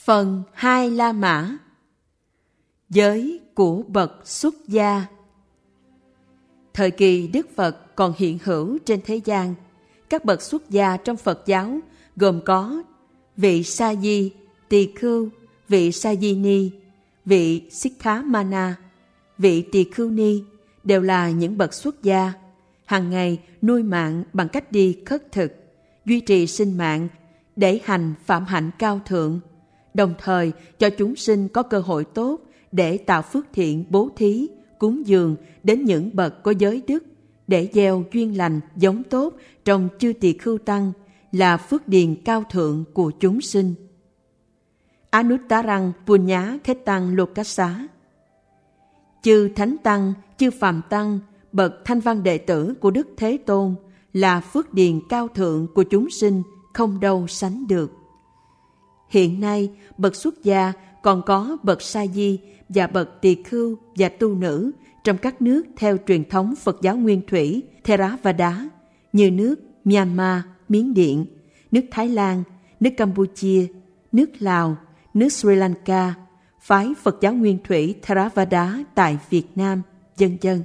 Phần 2 La Mã. Giới của bậc xuất gia. Thời kỳ Đức Phật còn hiện hữu trên thế gian, các bậc xuất gia trong Phật giáo gồm có vị Sa Di, Tỳ Khưu, vị Sa Di Ni, vị Sikkhamana, vị Tỳ Khưu Ni, đều là những bậc xuất gia, hàng ngày nuôi mạng bằng cách đi khất thực, duy trì sinh mạng để hành phạm hạnh cao thượng, đồng thời cho chúng sinh có cơ hội tốt để tạo phước thiện bố thí, cúng dường đến những bậc có giới đức, để gieo duyên lành giống tốt trong chư tỳ khưu tăng, là phước điền cao thượng của chúng sinh. Anuttarang Punya Khetang Lokassa. Chư Thánh Tăng, chư Phàm Tăng, bậc thanh văn đệ tử của Đức Thế Tôn là phước điền cao thượng của chúng sinh không đâu sánh được. Hiện nay, bậc xuất gia còn có bậc Sa Di và bậc Tỳ Khưu và tu nữ trong các nước theo truyền thống Phật giáo Nguyên Thủy Theravada như nước Myanmar, Miến Điện, nước Thái Lan, nước Campuchia, nước Lào, nước Sri Lanka, phái Phật giáo Nguyên Thủy Theravada tại Việt Nam, vân vân.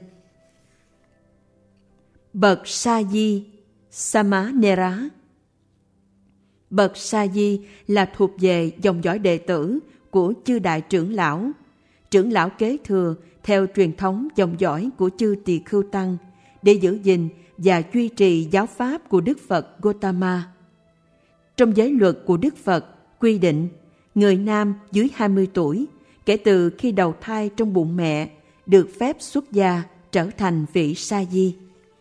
Bậc Sa Di, Samanera. Bậc Sa Di là thuộc về dòng dõi đệ tử của chư đại trưởng lão kế thừa theo truyền thống dòng dõi của chư tỳ khưu tăng để giữ gìn và duy trì giáo pháp của Đức Phật Gautama. Trong giới luật của Đức Phật quy định, người nam dưới 20 tuổi kể từ khi đầu thai trong bụng mẹ được phép xuất gia trở thành vị Sa Di.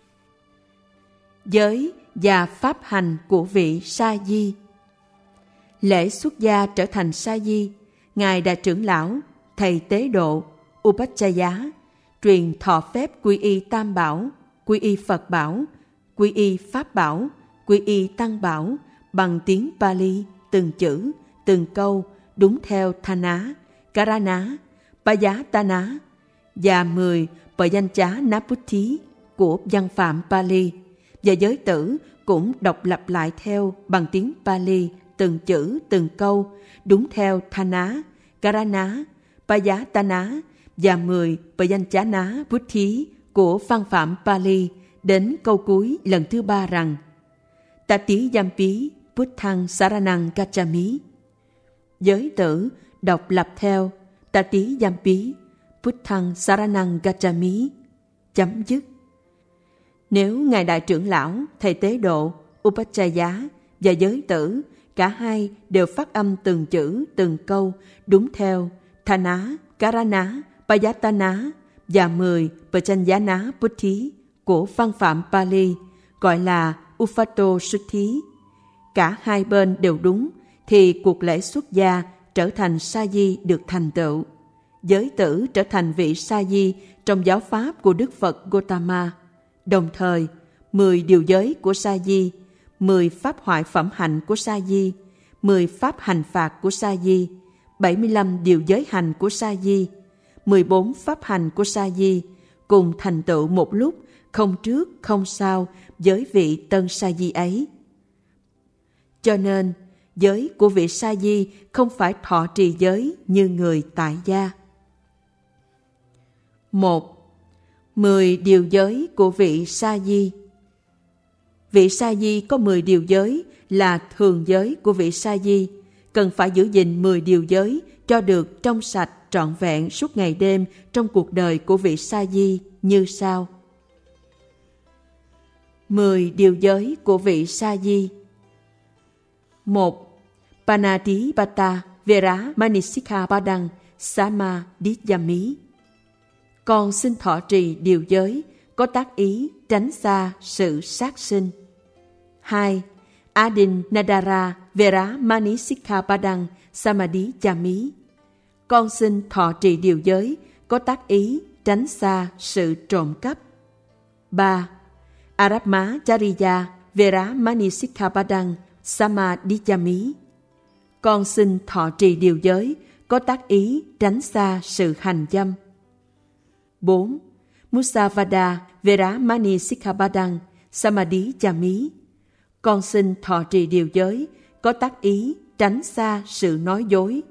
Giới và pháp hành của vị Sa Di. Lễ xuất gia trở thành Sa Di, ngài đại trưởng lão, thầy tế độ Upachaya truyền thọ phép quy y Tam Bảo, quy y Phật Bảo, quy y Pháp Bảo, quy y Tăng Bảo bằng tiếng Pali, từng chữ, từng câu đúng theo Thana, Karana, Payatana và 10 Payanchanaputhi của văn phạm Pali, và giới tử cũng đọc lặp lại theo bằng tiếng Pali từng chữ từng câu đúng theo Thana, Karana, Payatana và 10 Payanchanaputhi của văn phạm Pali đến câu cuối lần thứ 3 rằng Tati Yampi Puttang Saranang Gacchami. Giới tử đọc lặp theo Tati Yampi Puttang Saranang Gacchami. Chấm dứt. Nếu ngài đại trưởng lão, thầy tế độ Upachaya và giới tử cả hai đều phát âm từng chữ từng câu đúng theo Thana, Karana, Payatana và 10 Payanchanaputhi của văn phạm Pali, gọi là Uphato Suthi, cả hai bên đều đúng, thì cuộc lễ xuất gia trở thành Sa Di được thành tựu. Giới tử trở thành vị Sa Di trong giáo pháp của Đức Phật Gautama. Đồng thời, 10 điều giới của Sa Di, 10 pháp hoại phẩm hạnh của Sa Di, 10 pháp hành phạt của Sa Di, 75 điều giới hành của Sa Di, 14 pháp hành của Sa Di cùng thành tựu một lúc, không trước không sau với vị tân Sa Di ấy. Cho nên, giới của vị Sa Di không phải thọ trì giới như người tại gia. 1. 10 điều giới của vị Sa Di. Vị Sa Di có 10 điều giới là thường giới của vị Sa Di, cần phải giữ gìn 10 điều giới cho được trong sạch trọn vẹn suốt ngày đêm trong cuộc đời của vị Sa Di như sau. 10 điều giới của vị Sa Di. 1. Panatipata Vera Manisikhapadang Samadhiyami. Con xin thọ trì điều giới có tác ý tránh xa sự sát sinh. 2. Adin Nadara Vera Manisikhapadang Samadhiyami. Con xin thọ trì điều giới có tác ý tránh xa sự trộm cắp. 3. Arabma Chariya Vera Manisikhapadang Samadhiyami. Con xin thọ trì điều giới có tác ý tránh xa sự hành dâm. 4. Musavada Vera Manisikhapadang Samadhiyami. Con xin thọ trì điều giới có tác ý tránh xa sự nói dối.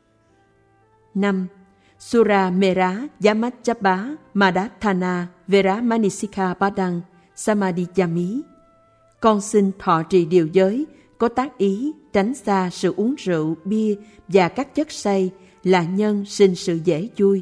5. Sura Mera Yamachapa Madathana Vera Manisika Padang Samadhiyami. Con xin thọ trì điều giới có tác ý tránh xa sự uống rượu, bia và các chất say là nhân sinh sự dễ vui.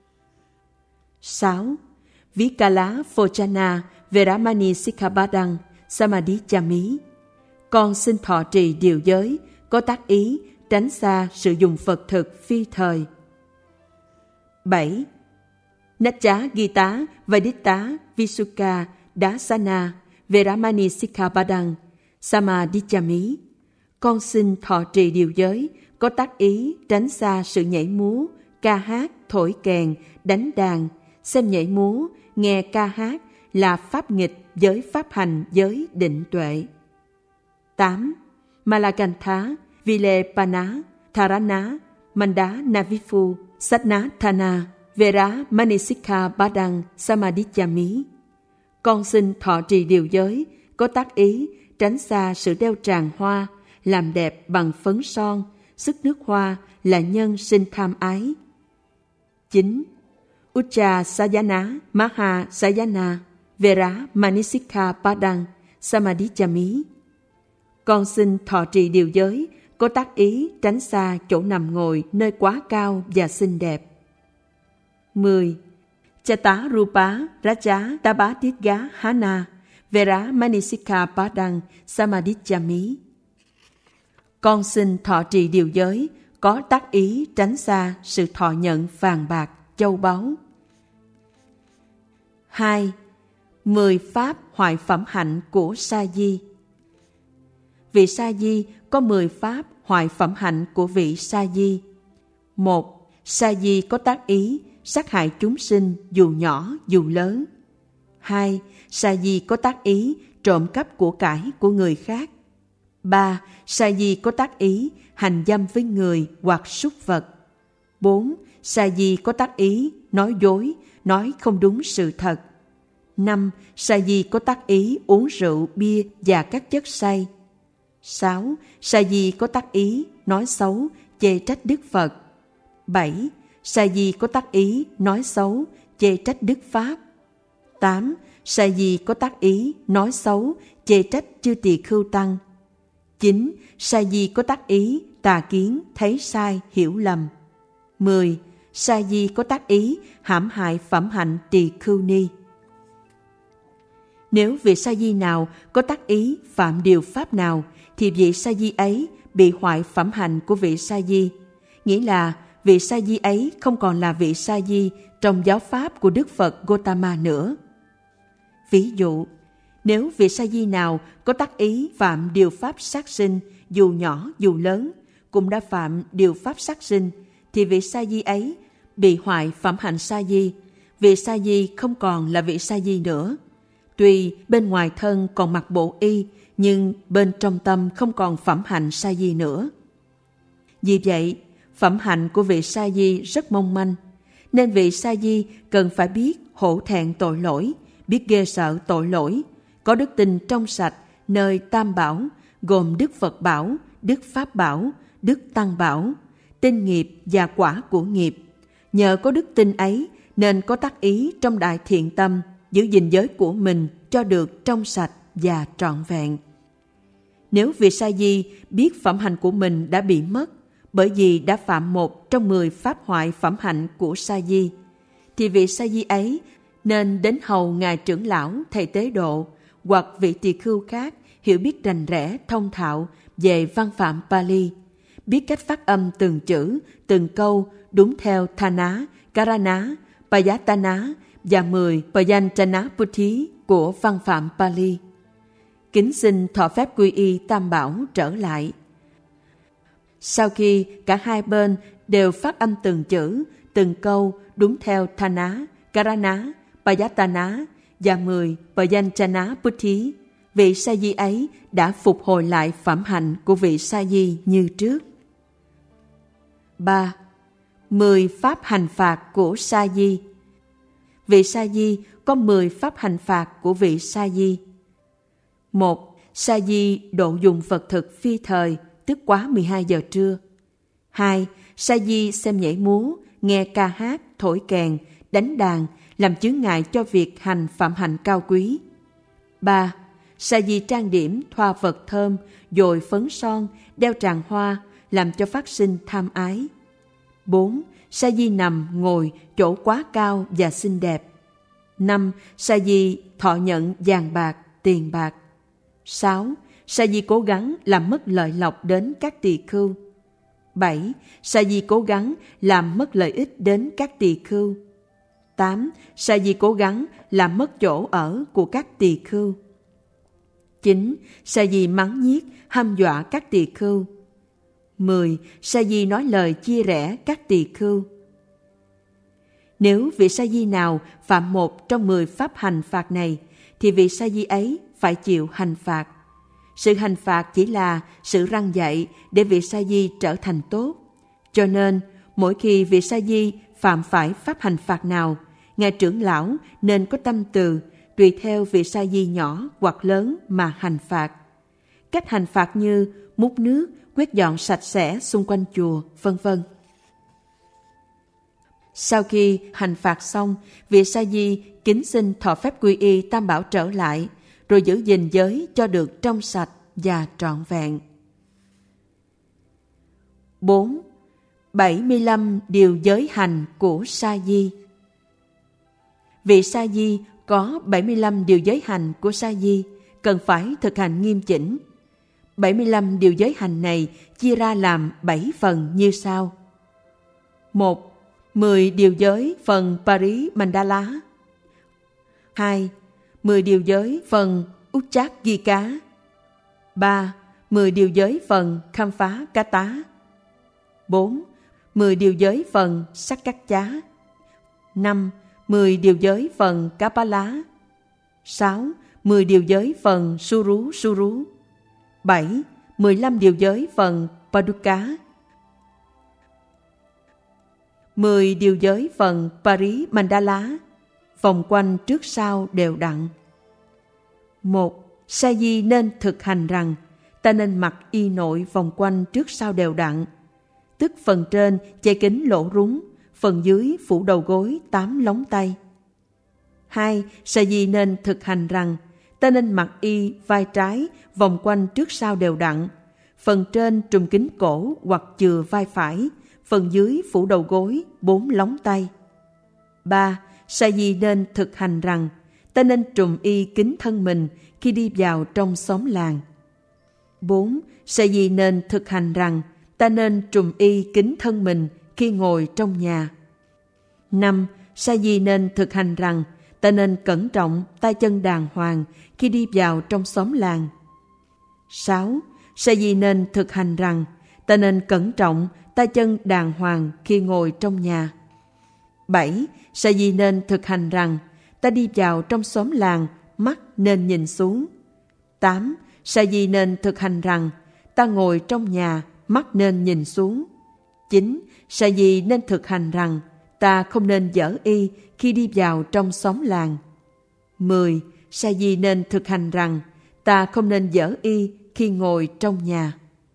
6. Vikala Phojana Veramani Sikkhapadang Samadhiyami. Con xin thọ trì điều giới có tác ý tránh xa sự dùng vật thực phi thời. 7. Nachcha Gita Vaditta Visuka Dasana Veramani Sikkhapadang Samadhiyami. Con xin thọ trì điều giới có tác ý tránh xa sự nhảy múa, ca hát, thổi kèn, đánh đàn, xem nhảy múa, nghe ca hát là pháp nghịch với pháp hành giới định tuệ. 8. Malakantha Vilepana Tharana Manda Navifu Satnathana Vera Manisikha Padang Samadhiyami. Con xin thọ trì điều giới có tác ý tránh xa sự đeo tràng hoa, làm đẹp bằng phấn son, sức nước hoa là nhân sinh tham ái. 9. Ucha Sayana Maha Sayana Vera Manisikha Padang Samadhiyami. Con xin thọ trì điều giới có tác ý tránh xa chỗ nằm ngồi nơi quá cao và xinh đẹp. 10. Chata Rupa Raja Tabatitga Hana Vera Manisikha Padang Samadhiyami. Con xin thọ trì điều giới có tác ý tránh xa sự thọ nhận vàng bạc, châu báu. 2. 10 pháp hoại phẩm hạnh của Sa Di. Vị Sa Di có 10 pháp hoại phẩm hạnh của vị Sa Di. 1. Sa Di có tác ý sát hại chúng sinh dù nhỏ dù lớn. 2. Sa Di có tác ý trộm cắp của cải của người khác. 3. Sa Di có tác ý hành dâm với người hoặc súc vật. 4. Sa Di có tác ý nói dối, nói không đúng sự thật. 5. Sa Di có tác ý uống rượu, bia và các chất say. 6. Sa Di có tác ý nói xấu, chê trách Đức Phật. 7. Sa Di có tác ý nói xấu, chê trách Đức Pháp. 8. Sa Di có tác ý nói xấu, chê trách chư tỳ khưu tăng. 9. Sa Di có tác ý tà kiến, thấy sai, hiểu lầm. 10. Sa Di có tác ý hãm hại phẩm hạnh tỳ khưu ni. Nếu vị Sa Di nào có tác ý phạm điều pháp nào, thì vị Sa Di ấy bị hoại phẩm hạnh của vị Sa Di. Nghĩa là vị Sa Di ấy không còn là vị Sa Di trong giáo pháp của Đức Phật Gotama nữa. Ví dụ, nếu vị Sa Di nào có tác ý phạm điều pháp sát sinh, dù nhỏ dù lớn, cũng đã phạm điều pháp sát sinh, thì vị Sa Di ấy bị hoại phẩm hạnh Sa Di. Vị Sa Di không còn là vị Sa Di nữa. Tuy bên ngoài thân còn mặc bộ y, nhưng bên trong tâm không còn phẩm hạnh Sa Di nữa. Vì vậy, phẩm hạnh của vị Sa Di rất mong manh, nên vị Sa Di cần phải biết hổ thẹn tội lỗi, biết ghê sợ tội lỗi, có đức tin trong sạch nơi Tam Bảo, gồm Đức Phật Bảo, Đức Pháp Bảo, Đức Tăng Bảo, tin nghiệp và quả của nghiệp. Nhờ có đức tin ấy nên có tác ý trong đại thiện tâm giữ gìn giới của mình cho được trong sạch và trọn vẹn. Nếu vị Sa Di biết phẩm hạnh của mình đã bị mất bởi vì đã phạm một trong 10 pháp hoại phẩm hạnh của Sa Di, thì vị Sa Di ấy nên đến hầu ngài trưởng lão thầy tế độ hoặc vị tỳ khưu khác hiểu biết rành rẽ thông thạo về văn phạm Pali, biết cách phát âm từng chữ, từng câu đúng theo Thana, Karana, Payatana và 10 Payanchanaputhi của văn phạm Pali. Kính xin thọ phép quy y Tam Bảo trở lại. Sau khi cả hai bên đều phát âm từng chữ, từng câu đúng theo Thana, Karana, Payatana và 10 Payanchanaputhi, vị Sa Di ấy đã phục hồi lại phẩm hạnh của vị Sa Di như trước. 3. 10 pháp hành phạt của Sa Di. Vị Sa Di có 10 pháp hành phạt của vị Sa Di. 1. Sa Di độ dùng vật thực phi thời, tức quá 12 giờ trưa. 2. Sa di xem nhảy múa, nghe ca hát, thổi kèn, đánh đàn, làm chướng ngại cho việc hành phạm hạnh cao quý. 3. Sa di trang điểm, thoa vật thơm, dội phấn son, đeo tràng hoa, làm cho phát sinh tham ái. 4. Sa di nằm, ngồi, chỗ quá cao và xinh đẹp. 5. Sa di thọ nhận vàng bạc, tiền bạc. 6. Sa di cố gắng làm mất lợi lộc đến các tỳ khưu. 7. Sa di cố gắng làm mất lợi ích đến các tỳ khưu. 8. Sa di cố gắng làm mất chỗ ở của các tỳ khưu. 9. Sa di mắng nhiếc, hăm dọa các tỳ khưu. 10. Sa di nói lời chia rẽ các tỳ khưu. Nếu vị sa di nào phạm một trong 10 pháp hành phạt này, thì vị sa di ấy phải chịu hành phạt. Sự hành phạt chỉ là sự răn dạy để vị sa di trở thành tốt. Cho nên, mỗi khi vị sa di phạm phải pháp hành phạt nào, ngài trưởng lão nên có tâm từ tùy theo vị sa di nhỏ hoặc lớn mà hành phạt. Cách hành phạt như múc nước, quét dọn sạch sẽ xung quanh chùa, vân vân. Sau khi hành phạt xong, vị sa di kính xin thọ phép quy y Tam Bảo trở lại, rồi giữ gìn giới cho được trong sạch và trọn vẹn. 4. 75 điều giới hành của sa di. Vị sa di có 75 điều giới hành của sa di, cần phải thực hành nghiêm chỉnh. 75 điều giới hành này chia ra làm 7 phần như sau. 1. 10 điều giới phần Parimandala. 2. 10 điều giới phần Uchchakika. 3. 10 điều giới phần Khamphá Kata. 4. 10 điều giới phần Sakkachá. 5. 10 điều giới phần Kapala. 6. 10 điều giới phần Suru Suru. 7. 15 điều giới phần Paduka. 10 điều giới phần Parimandala, vòng quanh trước sau đều đặn. 1. Sa di nên thực hành rằng ta nên mặc y nội vòng quanh trước sau đều đặn, tức phần trên che kín lỗ rúng, phần dưới phủ đầu gối 8 lóng tay. 2. Sa di nên thực hành rằng ta nên mặc y vai trái vòng quanh trước sau đều đặn, phần trên trùm kín cổ hoặc chừa vai phải, phần dưới phủ đầu gối 4 lóng tay. 3. Sa di nên thực hành rằng ta nên trùm y kín thân mình khi đi vào trong xóm làng. 4. Sa di nên thực hành rằng ta nên trùm y kín thân mình khi ngồi trong nhà. 5. Sa di nên thực hành rằng ta nên cẩn trọng tay chân đàng hoàng khi đi vào trong xóm làng. 6. Sa di nên thực hành rằng ta nên cẩn trọng tay chân đàng hoàng khi ngồi trong nhà. 7. Sa di nên thực hành rằng ta đi vào trong xóm làng, mắt nên nhìn xuống. 8. Sa di nên thực hành rằng ta ngồi trong nhà, mắt nên nhìn xuống. 9. Sa di nên thực hành rằng ta không nên dở y khi đi vào trong xóm làng. 10. Sa di nên thực hành rằng ta không nên dở y khi ngồi trong nhà.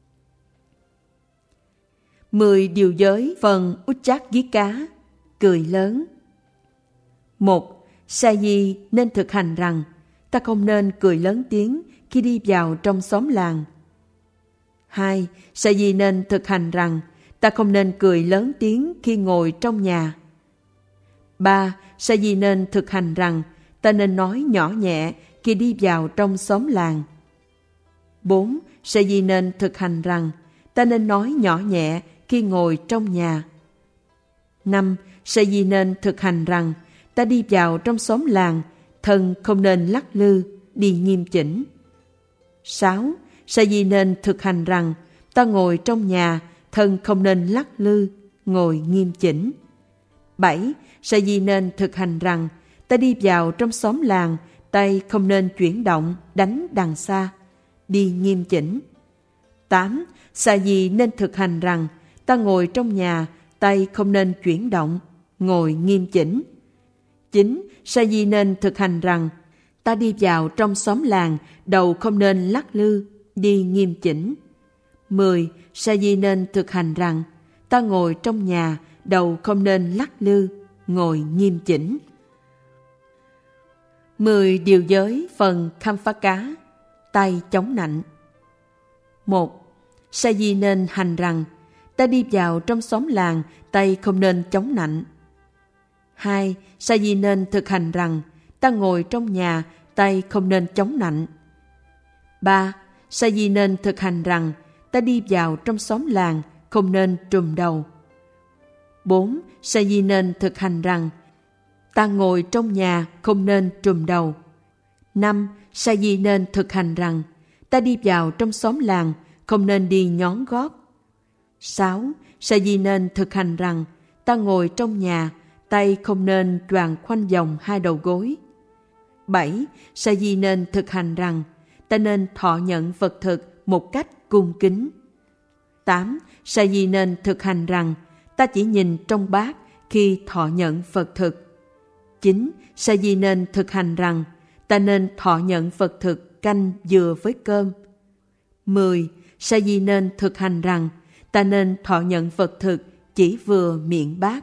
10 điều giới phần Uchchakika, cười lớn. 1. Sa di nên thực hành rằng ta không nên cười lớn tiếng khi đi vào trong xóm làng. 2. Sa di nên thực hành rằng ta không nên cười lớn tiếng khi ngồi trong nhà. 3. Sa di nên thực hành rằng ta nên nói nhỏ nhẹ khi đi vào trong xóm làng. 4. Sa di nên thực hành rằng ta nên nói nhỏ nhẹ khi ngồi trong nhà. 5. Sa di nên thực hành rằng ta đi vào trong xóm làng, thân không nên lắc lư, đi nghiêm chỉnh. 6. Sa di nên thực hành rằng ta ngồi trong nhà, thân không nên lắc lư, ngồi nghiêm chỉnh. 7. Sa di nên thực hành rằng ta đi vào trong xóm làng, tay không nên chuyển động, đánh đằng xa, đi nghiêm chỉnh. 8. Sa di nên thực hành rằng ta ngồi trong nhà, tay không nên chuyển động, ngồi nghiêm chỉnh. 9. Sa di nên thực hành rằng ta đi vào trong xóm làng, đầu không nên lắc lư, đi nghiêm chỉnh. 10. Sa di nên thực hành rằng ta ngồi trong nhà, đầu không nên lắc lư, ngồi nghiêm chỉnh. 10 điều giới phần Khamphaka, tay chống nạnh. 1. Sa di nên hành rằng ta đi vào trong xóm làng, tay không nên chống nạnh. 2. Sa di nên thực hành rằng ta ngồi trong nhà, tay không nên chống nạnh. 3. Sa di nên thực hành rằng ta đi vào trong xóm làng, không nên trùm đầu. 4. Sa di nên thực hành rằng ta ngồi trong nhà, không nên trùm đầu. 5. Sa di nên thực hành rằng ta đi vào trong xóm làng, không nên đi nhón gót. 6. Sa di nên thực hành rằng ta ngồi trong nhà, tay không nên choàng khoanh vòng hai đầu gối. 7. Sa di nên thực hành rằng ta nên thọ nhận vật thực một cách cung kính. 8. Sa di nên thực hành rằng ta chỉ nhìn trong bát khi thọ nhận vật thực. 9. Sa di nên thực hành rằng ta nên thọ nhận vật thực canh vừa với cơm. 10. Sa di nên thực hành rằng ta nên thọ nhận vật thực chỉ vừa miệng bát.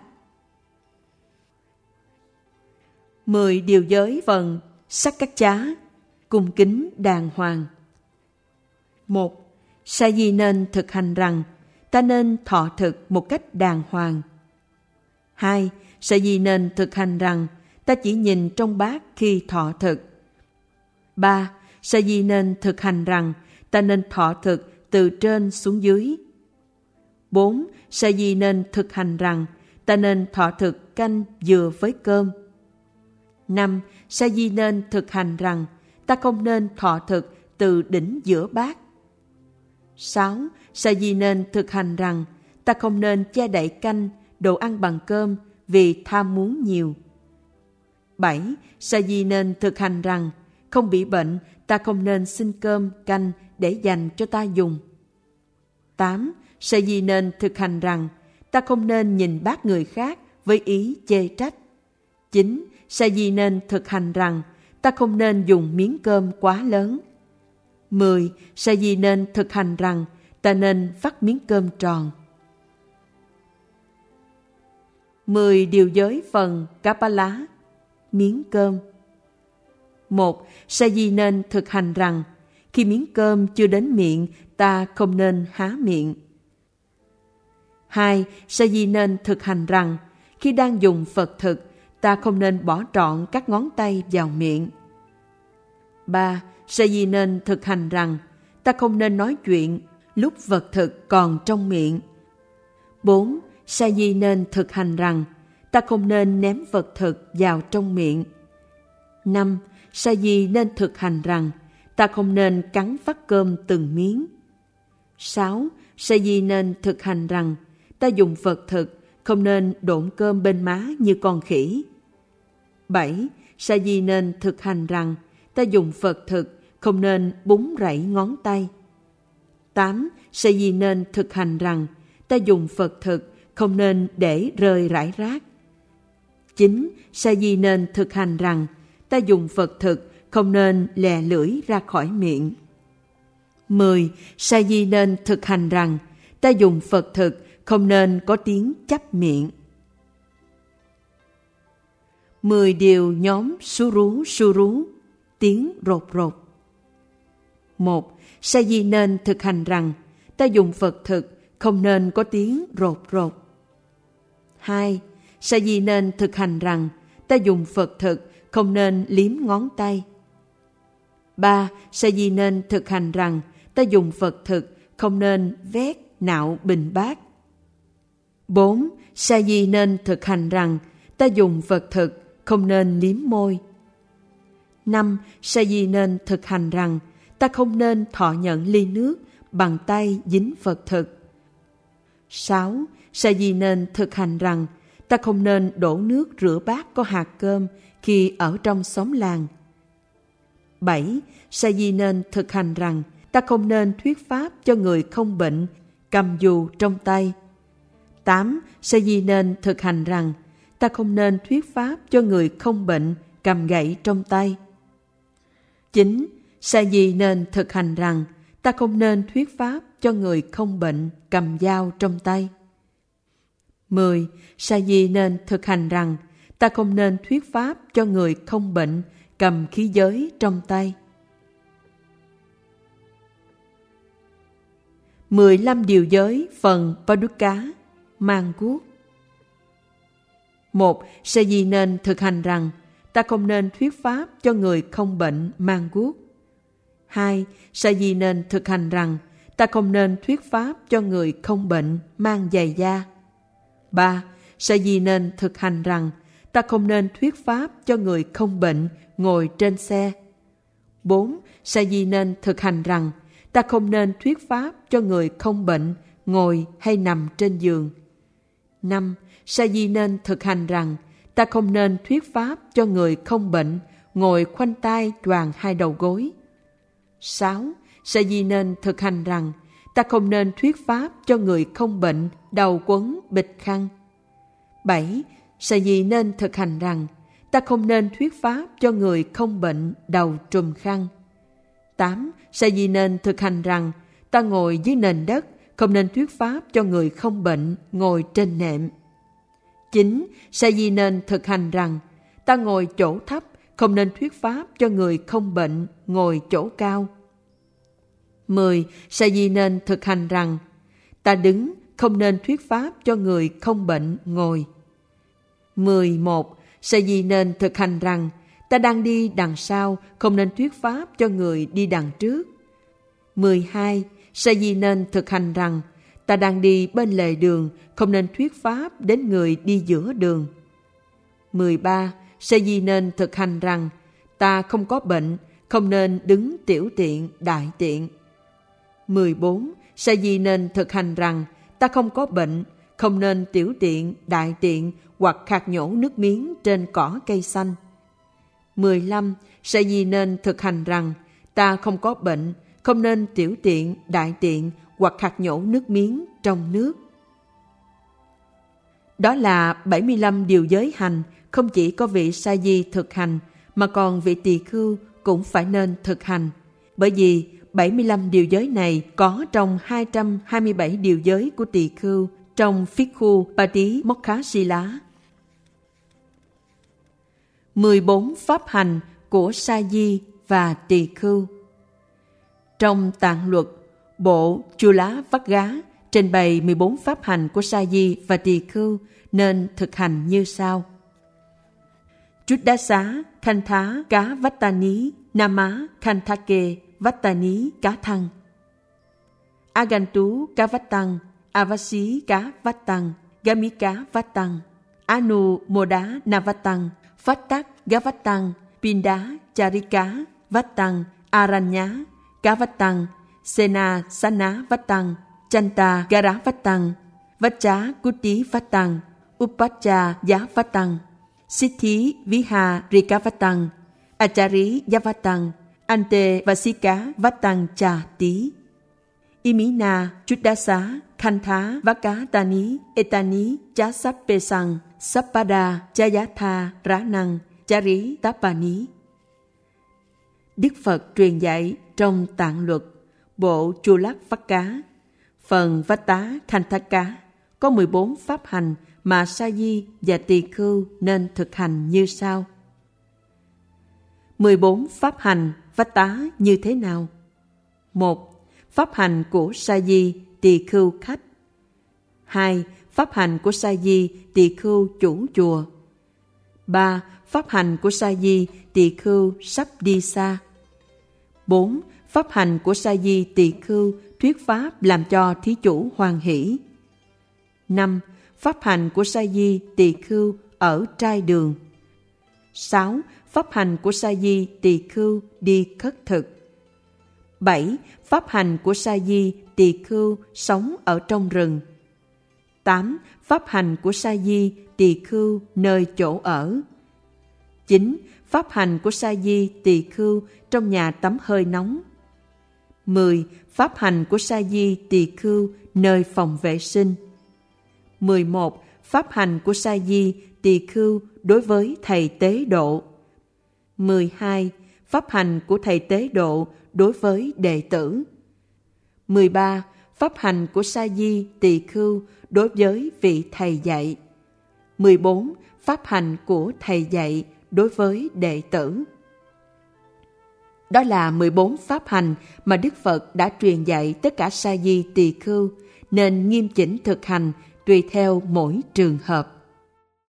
10 điều giới phần Sakkaccá, cung kính đàng hoàng. 1. Sa di nên thực hành rằng ta nên thọ thực một cách đàng hoàng. 2. Sa di nên thực hành rằng ta chỉ nhìn trong bát khi thọ thực. 3. Sa di nên thực hành rằng ta nên thọ thực từ trên xuống dưới. 4. Sa di nên thực hành rằng ta nên thọ thực canh vừa với cơm. 5. Sa di nên thực hành rằng ta không nên thọ thực từ đỉnh giữa bát. 6. Sa di nên thực hành rằng ta không nên che đậy canh, đồ ăn bằng cơm vì tham muốn nhiều. 7. Sa di nên thực hành rằng không bị bệnh, ta không nên xin cơm, canh để dành cho ta dùng. 8. Sa di nên thực hành rằng ta không nên nhìn bát người khác với ý chê trách. 9. Sa di nên thực hành rằng ta không nên dùng miếng cơm quá lớn. 10. Sa di nên thực hành rằng ta nên vắt miếng cơm tròn. 10 điều giới phần Kapala, miếng cơm. 1. Sa di nên thực hành rằng khi miếng cơm chưa đến miệng, ta không nên há miệng. 2. Sa di nên thực hành rằng khi đang dùng Phật thực, ta không nên bỏ trọn các ngón tay vào miệng. 3. Sa di nên thực hành rằng ta không nên nói chuyện lúc vật thực còn trong miệng. 4. Sa di nên thực hành rằng ta không nên ném vật thực vào trong miệng. 5. Sa di nên thực hành rằng ta không nên cắn vắt cơm từng miếng. 6. Sa di nên thực hành rằng ta dùng vật thực không nên độn cơm bên má như con khỉ. 7. Sa di nên thực hành rằng ta dùng vật thực không nên búng rảy ngón tay. 8. Sa di nên thực hành rằng ta dùng vật thực không nên để rơi rải rác. 9. Sa di nên thực hành rằng ta dùng vật thực không nên lè lưỡi ra khỏi miệng. 10. Sa di nên thực hành rằng ta dùng vật thực không nên có tiếng chắp miệng. 10 điều nhóm suru, tiếng rột rột. 1. Sa di nên thực hành rằng ta dùng vật thực không nên có tiếng rột rột. 2. Sa di nên thực hành rằng ta dùng vật thực không nên liếm ngón tay. 3. Sa di nên thực hành rằng ta dùng vật thực không nên vét nạo bình bát. 4. Sa di nên thực hành rằng ta dùng vật thực không nên liếm môi. 5. Sa di nên thực hành rằng ta không nên thọ nhận ly nước bằng tay dính vật thực. 6. Sa di nên thực hành rằng ta không nên đổ nước rửa bát có hạt cơm khi ở trong xóm làng. 7. Sa di nên thực hành rằng ta không nên thuyết pháp cho người không bệnh, cầm dù trong tay. 8. Sa di nên thực hành rằng ta không nên thuyết pháp cho người không bệnh, cầm gậy trong tay. 9. Sa di nên thực hành rằng ta không nên thuyết pháp cho người không bệnh cầm dao trong tay. 10. Sa di nên thực hành rằng ta không nên thuyết pháp cho người không bệnh cầm khí giới trong tay. 15 điều giới phần Paduka mang guốc. 1. Sa di nên thực hành rằng ta không nên thuyết pháp cho người không bệnh mang guốc. 2. Sa di nên thực hành rằng ta không nên thuyết pháp cho người không bệnh mang giày da. 3. Sa di nên thực hành rằng ta không nên thuyết pháp cho người không bệnh ngồi trên xe. 4. Sa di nên thực hành rằng ta không nên thuyết pháp cho người không bệnh ngồi hay nằm trên giường. 5. Sa di nên thực hành rằng ta không nên thuyết pháp cho người không bệnh ngồi khoanh tay choàng hai đầu gối. 6. Sa di nên thực hành rằng ta không nên thuyết pháp cho người không bệnh đầu quấn bịch khăn. 7. Sa di nên thực hành rằng ta không nên thuyết pháp cho người không bệnh đầu trùm khăn. 8. Sa di nên thực hành rằng ta ngồi dưới nền đất, không nên thuyết pháp cho người không bệnh ngồi trên nệm. 9. Sa di nên thực hành rằng ta ngồi chỗ thấp, không nên thuyết pháp cho người không bệnh ngồi chỗ cao. 10. Sa di nên thực hành rằng ta đứng, không nên thuyết pháp cho người không bệnh ngồi. 11. Sa di nên thực hành rằng ta đang đi đằng sau, không nên thuyết pháp cho người đi đằng trước. 12. Sa di nên thực hành rằng ta đang đi bên lề đường, không nên thuyết pháp đến người đi giữa đường. 13. Sa di nên thực hành rằng ta không có bệnh, không nên đứng tiểu tiện, đại tiện. 14. Sa di nên thực hành rằng ta không có bệnh, không nên tiểu tiện, đại tiện hoặc khạc nhổ nước miếng trên cỏ cây xanh. 15. Sa di nên thực hành rằng ta không có bệnh, không nên tiểu tiện, đại tiện hoặc khạc nhổ nước miếng trong nước. Đó là 75 điều giới hành, không chỉ có vị sa di thực hành, mà còn vị tỳ khưu cũng phải nên thực hành. Bởi vì 75 điều giới này có trong 227 điều giới của tỳ khưu trong Phikhu Patimokkha-sīla. 14 pháp hành của sa di và tỳ khưu. Trong Tạng Luật, bộ Chula Vagga trình bày 14 pháp hành của sa di và tỳ khưu nên thực hành như sau. Chuddasa Khantha Cá Vattani Nama Khanthake Vattani Cá Thăng, Agantu Cá Vattang, Avasi Cá Vattang, Gamika Vattang, Anu Moda Navattang, Fattak Gavattang, Pinda Charika Vattang, Aranya Cá Vattang, Sena Sana Vattang, Chanta Gara Vattang, Vacha Kuti Vattang, Upacha Giá Vattang, Siddhi Viha Rika Vattang, Achari Yavattang, Ante Vasika Vattang Cha Tí, Imina Chuddasa Khantha Vakatani Etani Chasapesang Sappada Chayatha Ranang Chari Tapani. Đức Phật truyền dạy trong Tạng Luật, bộ Chulak Vakka, phần Vatta Khanthaka, có 14 pháp hành mà sa di và tỳ khưu nên thực hành như sau. 14 pháp hành Vatta như thế nào? 1. Pháp hành của sa di tỳ khưu khách. 2. Pháp hành của sa di tỳ khưu chủ chùa. 3. Pháp hành của sa di tỳ khưu sắp đi xa. 4. Pháp hành của sa di tỳ khưu thuyết pháp làm cho thí chủ hoan hỷ. 5. Pháp hành của sa di tỳ khưu ở trai đường. 6. Pháp hành của sa di tỳ khưu đi khất thực. 7. Pháp hành của sa di tỳ khưu sống ở trong rừng. 8. Pháp hành của sa di tỳ khưu nơi chỗ ở. 9. Pháp hành của sa di tỳ khưu trong nhà tắm hơi nóng. 10. Pháp hành của sa di tỳ khưu nơi phòng vệ sinh. 11. Pháp hành của sa di tỳ khưu đối với thầy tế độ. 12. Pháp hành của thầy tế độ đối với đệ tử. 13. Pháp hành của sa di tỳ khưu đối với vị thầy dạy. 14. Pháp hành của thầy dạy đối với đệ tử. Đó là 14 pháp hành mà Đức Phật đã truyền dạy tất cả sa di tỳ khưu, nên nghiêm chỉnh thực hành tùy theo mỗi trường hợp.